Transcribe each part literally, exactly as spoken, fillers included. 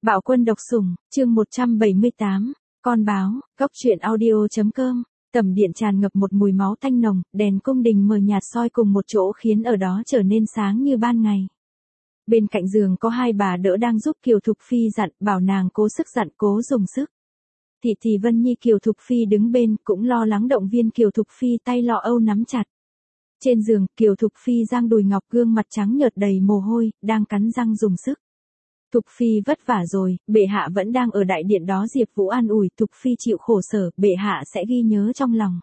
Bạo quân độc sủng, chương một trăm bảy mươi tám, con báo, góc truyện audio.com, tầm điện tràn ngập một mùi máu tanh nồng, đèn cung đình mờ nhạt soi cùng một chỗ khiến ở đó trở nên sáng như ban ngày. Bên cạnh giường có hai bà đỡ đang giúp Kiều Thục Phi dặn, bảo nàng cố sức dặn cố dùng sức. Thị thị Vân Nhi Kiều Thục Phi đứng bên cũng lo lắng động viên Kiều Thục Phi tay lọ âu nắm chặt. Trên giường, Kiều Thục Phi giang đùi ngọc gương mặt trắng nhợt đầy mồ hôi, đang cắn răng dùng sức. Thục Phi vất vả rồi, bệ hạ vẫn đang ở đại điện đó. Diệp Vũ an ủi, Thục Phi chịu khổ sở, bệ hạ sẽ ghi nhớ trong lòng.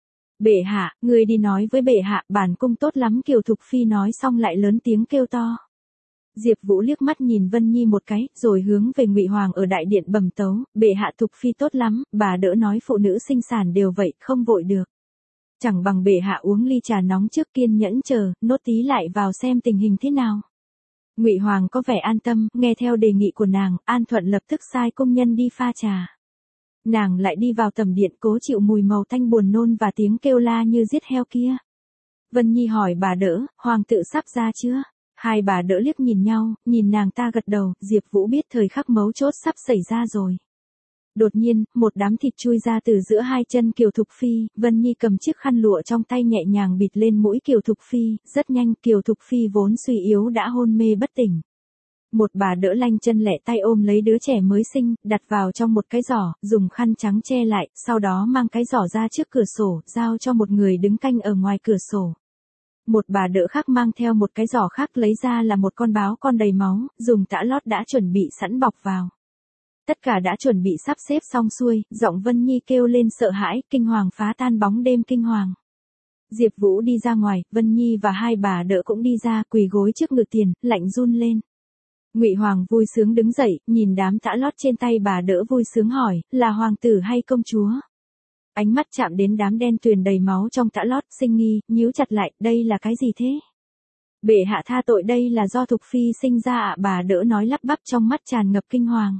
Bệ hạ, ngươi đi nói với bệ hạ, bản cung tốt lắm. Kiều Thục Phi nói xong lại lớn tiếng kêu to. Diệp Vũ liếc mắt nhìn Vân Nhi một cái, rồi hướng về Ngụy Hoàng ở đại điện bẩm tấu, bệ hạ Thục Phi tốt lắm, bà đỡ nói phụ nữ sinh sản đều vậy, không vội được. Chẳng bằng bệ hạ uống ly trà nóng trước, kiên nhẫn chờ, nốt tí lại vào xem tình hình thế nào. Ngụy Hoàng có vẻ an tâm, nghe theo đề nghị của nàng, An Thuận lập tức sai công nhân đi pha trà. Nàng lại đi vào tầm điện cố chịu mùi màu tanh buồn nôn và tiếng kêu la như giết heo kia. Vân Nhi hỏi bà đỡ, hoàng tự sắp ra chưa? Hai bà đỡ liếc nhìn nhau, nhìn nàng ta gật đầu, Diệp Vũ biết thời khắc mấu chốt sắp xảy ra rồi. Đột nhiên, một đám thịt chui ra từ giữa hai chân Kiều Thục Phi, Vân Nhi cầm chiếc khăn lụa trong tay nhẹ nhàng bịt lên mũi Kiều Thục Phi, rất nhanh Kiều Thục Phi vốn suy yếu đã hôn mê bất tỉnh. Một bà đỡ lanh chân lẹ tay ôm lấy đứa trẻ mới sinh, đặt vào trong một cái giỏ, dùng khăn trắng che lại, sau đó mang cái giỏ ra trước cửa sổ, giao cho một người đứng canh ở ngoài cửa sổ. Một bà đỡ khác mang theo một cái giỏ khác lấy ra là một con báo con đầy máu, dùng tã lót đã chuẩn bị sẵn bọc vào. Tất cả đã chuẩn bị sắp xếp xong xuôi, giọng Vân Nhi kêu lên sợ hãi, kinh hoàng phá tan bóng đêm kinh hoàng. Diệp Vũ đi ra ngoài, Vân Nhi và hai bà đỡ cũng đi ra, quỳ gối trước ngự tiền, lạnh run lên. Ngụy Hoàng vui sướng đứng dậy, nhìn đám tã lót trên tay bà đỡ vui sướng hỏi, là hoàng tử hay công chúa? Ánh mắt chạm đến đám đen tuyền đầy máu trong tã lót, sinh nghi, nhíu chặt lại, đây là cái gì thế? Bệ hạ tha tội, đây là do Thục Phi sinh ra ạ. Bà đỡ nói lắp bắp trong mắt tràn ngập kinh hoàng.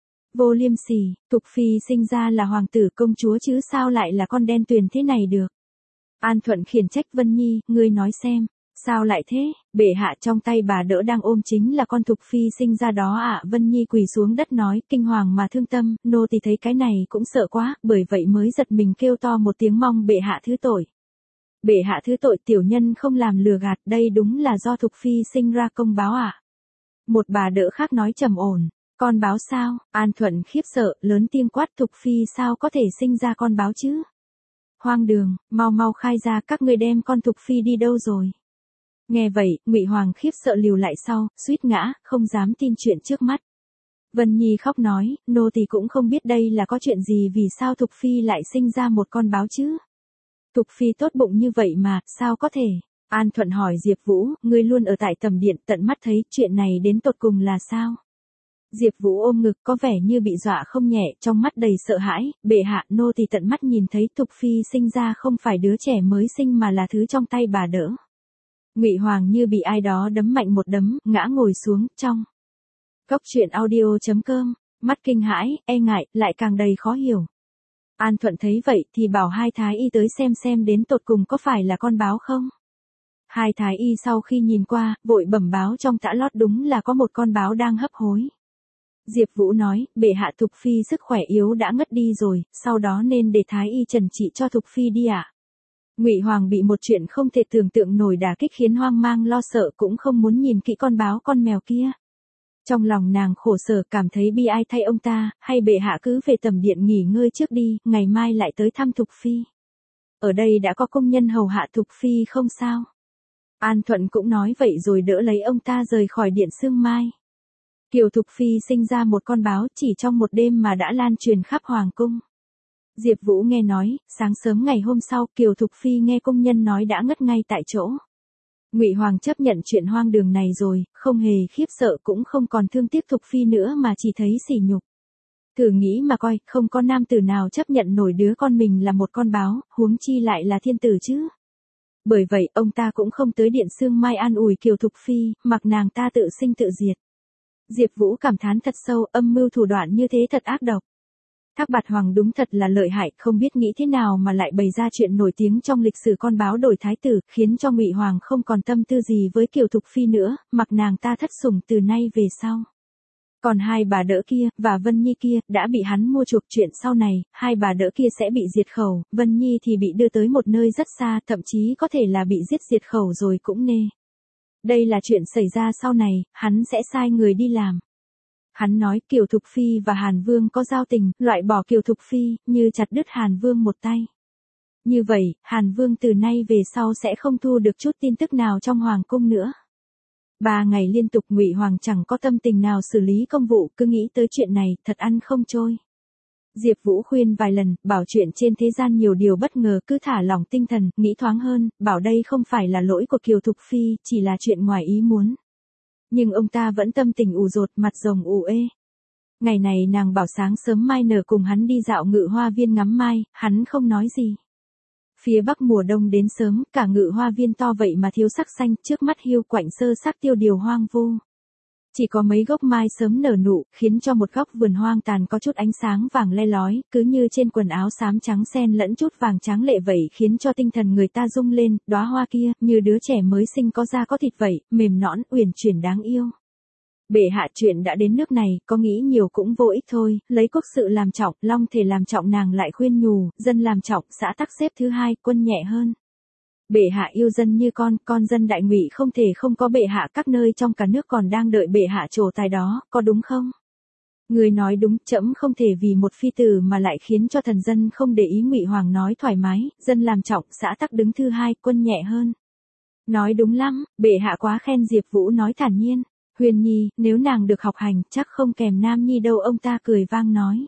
Vô liêm sỉ, Thục Phi sinh ra là hoàng tử công chúa chứ sao lại là con đen tuyền thế này được? An Thuận khiển trách Vân Nhi, ngươi nói xem, sao lại thế? Bệ hạ, trong tay bà đỡ đang ôm chính là con Thục Phi sinh ra đó ạ. Vân Nhi quỳ xuống đất nói, kinh hoàng mà thương tâm, nô tỳ thấy cái này cũng sợ quá, bởi vậy mới giật mình kêu to một tiếng mong bệ hạ thứ tội. Bệ hạ thứ tội, tiểu nhân không làm lừa gạt, đây đúng là do Thục Phi sinh ra công báo ạ. Một bà đỡ khác nói trầm ổn. Con báo sao? An Thuận khiếp sợ, lớn tiếng quát, Thục Phi sao có thể sinh ra con báo chứ? Hoang đường, mau mau khai ra, các ngươi đem con Thục Phi đi đâu rồi? Nghe vậy, Ngụy Hoàng khiếp sợ lùi lại sau, suýt ngã, không dám tin chuyện trước mắt. Vân Nhi khóc nói, nô tỳ cũng không biết đây là có chuyện gì, vì sao Thục Phi lại sinh ra một con báo chứ? Thục Phi tốt bụng như vậy mà, sao có thể? An Thuận hỏi Diệp Vũ, ngươi luôn ở tại tầm điện, tận mắt thấy, chuyện này đến tột cùng là sao? Diệp Vũ ôm ngực có vẻ như bị dọa không nhẹ, trong mắt đầy sợ hãi, bệ hạ, nô tỳ tận mắt nhìn thấy Thục Phi sinh ra không phải đứa trẻ mới sinh mà là thứ trong tay bà đỡ. Ngụy Hoàng như bị ai đó đấm mạnh một đấm, ngã ngồi xuống, trong. Góc truyện audio.com, mắt kinh hãi, e ngại, lại càng đầy khó hiểu. An Thuận thấy vậy thì bảo hai thái y tới xem xem đến tột cùng có phải là con báo không. Hai thái y sau khi nhìn qua, vội bẩm báo trong tã lót đúng là có một con báo đang hấp hối. Diệp Vũ nói, bệ hạ, Thục Phi sức khỏe yếu đã ngất đi rồi, sau đó nên để thái y trần trị cho Thục Phi đi ạ. Ngụy Hoàng bị một chuyện không thể tưởng tượng nổi đả kích khiến hoang mang lo sợ, cũng không muốn nhìn kỹ con báo con mèo kia. Trong lòng nàng khổ sở, cảm thấy bi ai thay ông ta, hay bệ hạ cứ về tầm điện nghỉ ngơi trước đi, ngày mai lại tới thăm Thục Phi. Ở đây đã có công nhân hầu hạ Thục Phi không sao? An Thuận cũng nói vậy rồi đỡ lấy ông ta rời khỏi điện Sương Mai. Kiều Thục Phi sinh ra một con báo chỉ trong một đêm mà đã lan truyền khắp hoàng cung. Diệp Vũ nghe nói, sáng sớm ngày hôm sau, Kiều Thục Phi nghe công nhân nói đã ngất ngay tại chỗ. Ngụy Hoàng chấp nhận chuyện hoang đường này rồi, không hề khiếp sợ cũng không còn thương tiếc Thục Phi nữa mà chỉ thấy sỉ nhục. Thử nghĩ mà coi, không có nam tử nào chấp nhận nổi đứa con mình là một con báo, huống chi lại là thiên tử chứ. Bởi vậy, ông ta cũng không tới điện Sương Mai an ủi Kiều Thục Phi, mặc nàng ta tự sinh tự diệt. Diệp Vũ cảm thán thật sâu, âm mưu thủ đoạn như thế thật ác độc. Thác Bạt Hoàng đúng thật là lợi hại, không biết nghĩ thế nào mà lại bày ra chuyện nổi tiếng trong lịch sử con báo đổi thái tử, khiến cho Ngụy Hoàng không còn tâm tư gì với Kiều Thục Phi nữa, mặc nàng ta thất sủng từ nay về sau. Còn hai bà đỡ kia, và Vân Nhi kia, đã bị hắn mua chuộc. Chuyện sau này, hai bà đỡ kia sẽ bị diệt khẩu, Vân Nhi thì bị đưa tới một nơi rất xa, thậm chí có thể là bị giết diệt khẩu rồi cũng nê. Đây là chuyện xảy ra sau này, hắn sẽ sai người đi làm. Hắn nói Kiều Thục Phi và Hàn Vương có giao tình, loại bỏ Kiều Thục Phi, như chặt đứt Hàn Vương một tay. Như vậy, Hàn Vương từ nay về sau sẽ không thu được chút tin tức nào trong Hoàng cung nữa. Ba ngày liên tục Ngụy Hoàng chẳng có tâm tình nào xử lý công vụ, cứ nghĩ tới chuyện này, thật ăn không trôi. Diệp Vũ khuyên vài lần, bảo chuyện trên thế gian nhiều điều bất ngờ, cứ thả lỏng tinh thần, nghĩ thoáng hơn, bảo đây không phải là lỗi của Kiều Thục Phi, chỉ là chuyện ngoài ý muốn. Nhưng ông ta vẫn tâm tình ủ rột, mặt rồng ủ ê. Ngày này nàng bảo sáng sớm mai nở cùng hắn đi dạo Ngự Hoa Viên ngắm mai, hắn không nói gì. Phía bắc mùa đông đến sớm, cả Ngự Hoa Viên to vậy mà thiếu sắc xanh, trước mắt hiu quạnh sơ xác tiêu điều hoang vu. Chỉ có mấy gốc mai sớm nở nụ, khiến cho một góc vườn hoang tàn có chút ánh sáng vàng le lói, cứ như trên quần áo xám trắng xen lẫn chút vàng trắng lệ vậy, khiến cho tinh thần người ta rung lên. Đóa hoa kia, như đứa trẻ mới sinh có da có thịt vậy, mềm nõn, uyển chuyển đáng yêu. Bệ hạ chuyện đã đến nước này, có nghĩ nhiều cũng vô ích thôi, lấy quốc sự làm trọng, long thể làm trọng, nàng lại khuyên nhủ, dân làm trọng, xã tắc xếp thứ hai, quân nhẹ hơn. Bệ hạ yêu dân như con, con dân đại Ngụy không thể không có bệ hạ, các nơi trong cả nước còn đang đợi bệ hạ trổ tài đó, có đúng không? Người nói đúng, trẫm không thể vì một phi tử mà lại khiến cho thần dân không để ý. Ngụy Hoàng nói thoải mái, dân làm trọng, xã tắc đứng thứ hai, quân nhẹ hơn. Nói đúng lắm, bệ hạ quá khen. Diệp Vũ nói thản nhiên. Huyền Nhi, nếu nàng được học hành, chắc không kèm Nam Nhi đâu. Ông ta cười vang nói.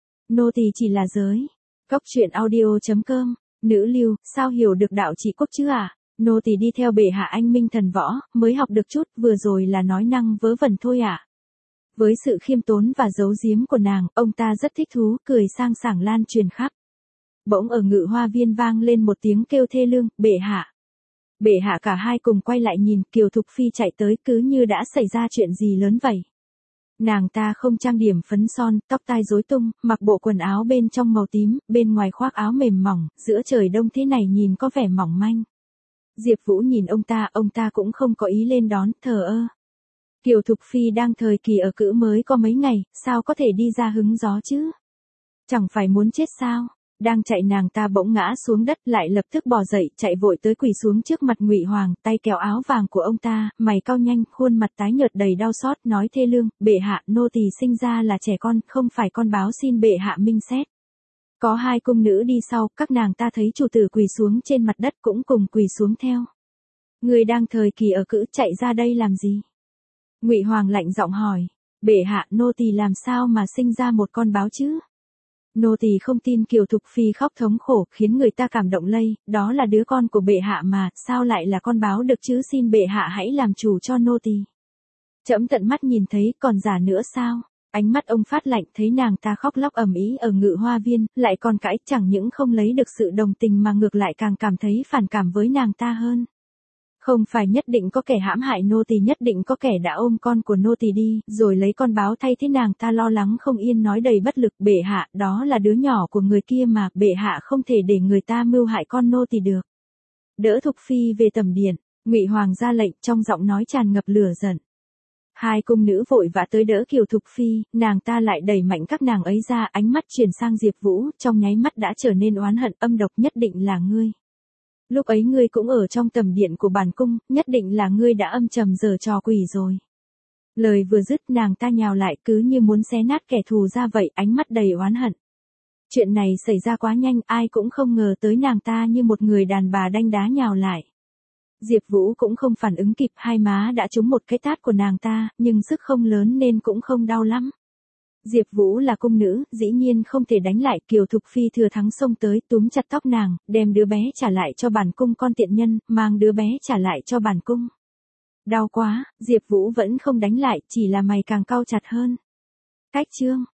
Nô tỳ chỉ là giới. Cốc truyện audio chấm com. Nữ lưu, sao hiểu được đạo trị quốc chứ à? Nô tỳ đi theo bệ hạ anh minh thần võ, mới học được chút, vừa rồi là nói năng vớ vẩn thôi ạ. À? Với sự khiêm tốn và giấu giếm của nàng, ông ta rất thích thú, cười sang sảng lan truyền khắp. Bỗng ở Ngự Hoa Viên vang lên một tiếng kêu thê lương, bệ hạ. Bệ hạ. Cả hai cùng quay lại nhìn, Kiều Thục Phi chạy tới cứ như đã xảy ra chuyện gì lớn vậy. Nàng ta không trang điểm phấn son, tóc tai rối tung, mặc bộ quần áo bên trong màu tím, bên ngoài khoác áo mềm mỏng, giữa trời đông thế này nhìn có vẻ mỏng manh. Diệp Vũ nhìn ông ta, ông ta cũng không có ý lên đón, thờ ơ. Kiều Thục Phi đang thời kỳ ở cữ mới có mấy ngày, sao có thể đi ra hứng gió chứ? Chẳng phải muốn chết sao? Đang chạy nàng ta bỗng ngã xuống đất, lại lập tức bò dậy, chạy vội tới quỳ xuống trước mặt Ngụy Hoàng, tay kéo áo vàng của ông ta, mày cau nhanh, khuôn mặt tái nhợt đầy đau xót, nói thê lương, bệ hạ, nô tỳ sinh ra là trẻ con, không phải con báo, xin bệ hạ minh xét. Có hai cung nữ đi sau, các nàng ta thấy chủ tử quỳ xuống trên mặt đất cũng cùng quỳ xuống theo. Người đang thời kỳ ở cữ chạy ra đây làm gì? Ngụy Hoàng lạnh giọng hỏi, bệ hạ, nô tỳ làm sao mà sinh ra một con báo chứ? Nô tỳ không tin. Kiều Thục Phi khóc thống khổ, khiến người ta cảm động lây, đó là đứa con của bệ hạ mà, sao lại là con báo được chứ? Xin bệ hạ hãy làm chủ cho nô tỳ. Trẫm tận mắt nhìn thấy, còn giả nữa sao? Ánh mắt ông phát lạnh, thấy nàng ta khóc lóc ầm ĩ ở Ngự Hoa Viên, lại còn cãi, chẳng những không lấy được sự đồng tình mà ngược lại càng cảm thấy phản cảm với nàng ta hơn. Không phải nhất định có kẻ hãm hại nô tỳ, nhất định có kẻ đã ôm con của nô tỳ đi, rồi lấy con báo thay thế. Nàng ta lo lắng không yên, nói đầy bất lực, bệ hạ, đó là đứa nhỏ của người kia mà, bệ hạ không thể để người ta mưu hại con nô tỳ được. Đỡ Thục Phi về tầm điện, Ngụy Hoàng ra lệnh, trong giọng nói tràn ngập lửa giận. Hai cung nữ vội vã tới đỡ Kiều Thục Phi, nàng ta lại đẩy mạnh các nàng ấy ra, ánh mắt chuyển sang Diệp Vũ, trong nháy mắt đã trở nên oán hận, âm độc, nhất định là ngươi. Lúc ấy ngươi cũng ở trong tầm điện của bản cung, nhất định là ngươi đã âm trầm giở trò quỷ rồi. Lời vừa dứt, nàng ta nhào lại, cứ như muốn xé nát kẻ thù ra vậy, ánh mắt đầy oán hận. Chuyện này xảy ra quá nhanh, ai cũng không ngờ tới nàng ta như một người đàn bà đanh đá nhào lại. Diệp Vũ cũng không phản ứng kịp, hai má đã trúng một cái tát của nàng ta, nhưng sức không lớn nên cũng không đau lắm. Diệp Vũ là cung nữ, dĩ nhiên không thể đánh lại. Kiều Thục Phi thừa thắng xông tới, túm chặt tóc nàng, đem đứa bé trả lại cho bản cung, con tiện nhân, mang đứa bé trả lại cho bản cung. Đau quá, Diệp Vũ vẫn không đánh lại, chỉ là mày càng cau chặt hơn. Cách chương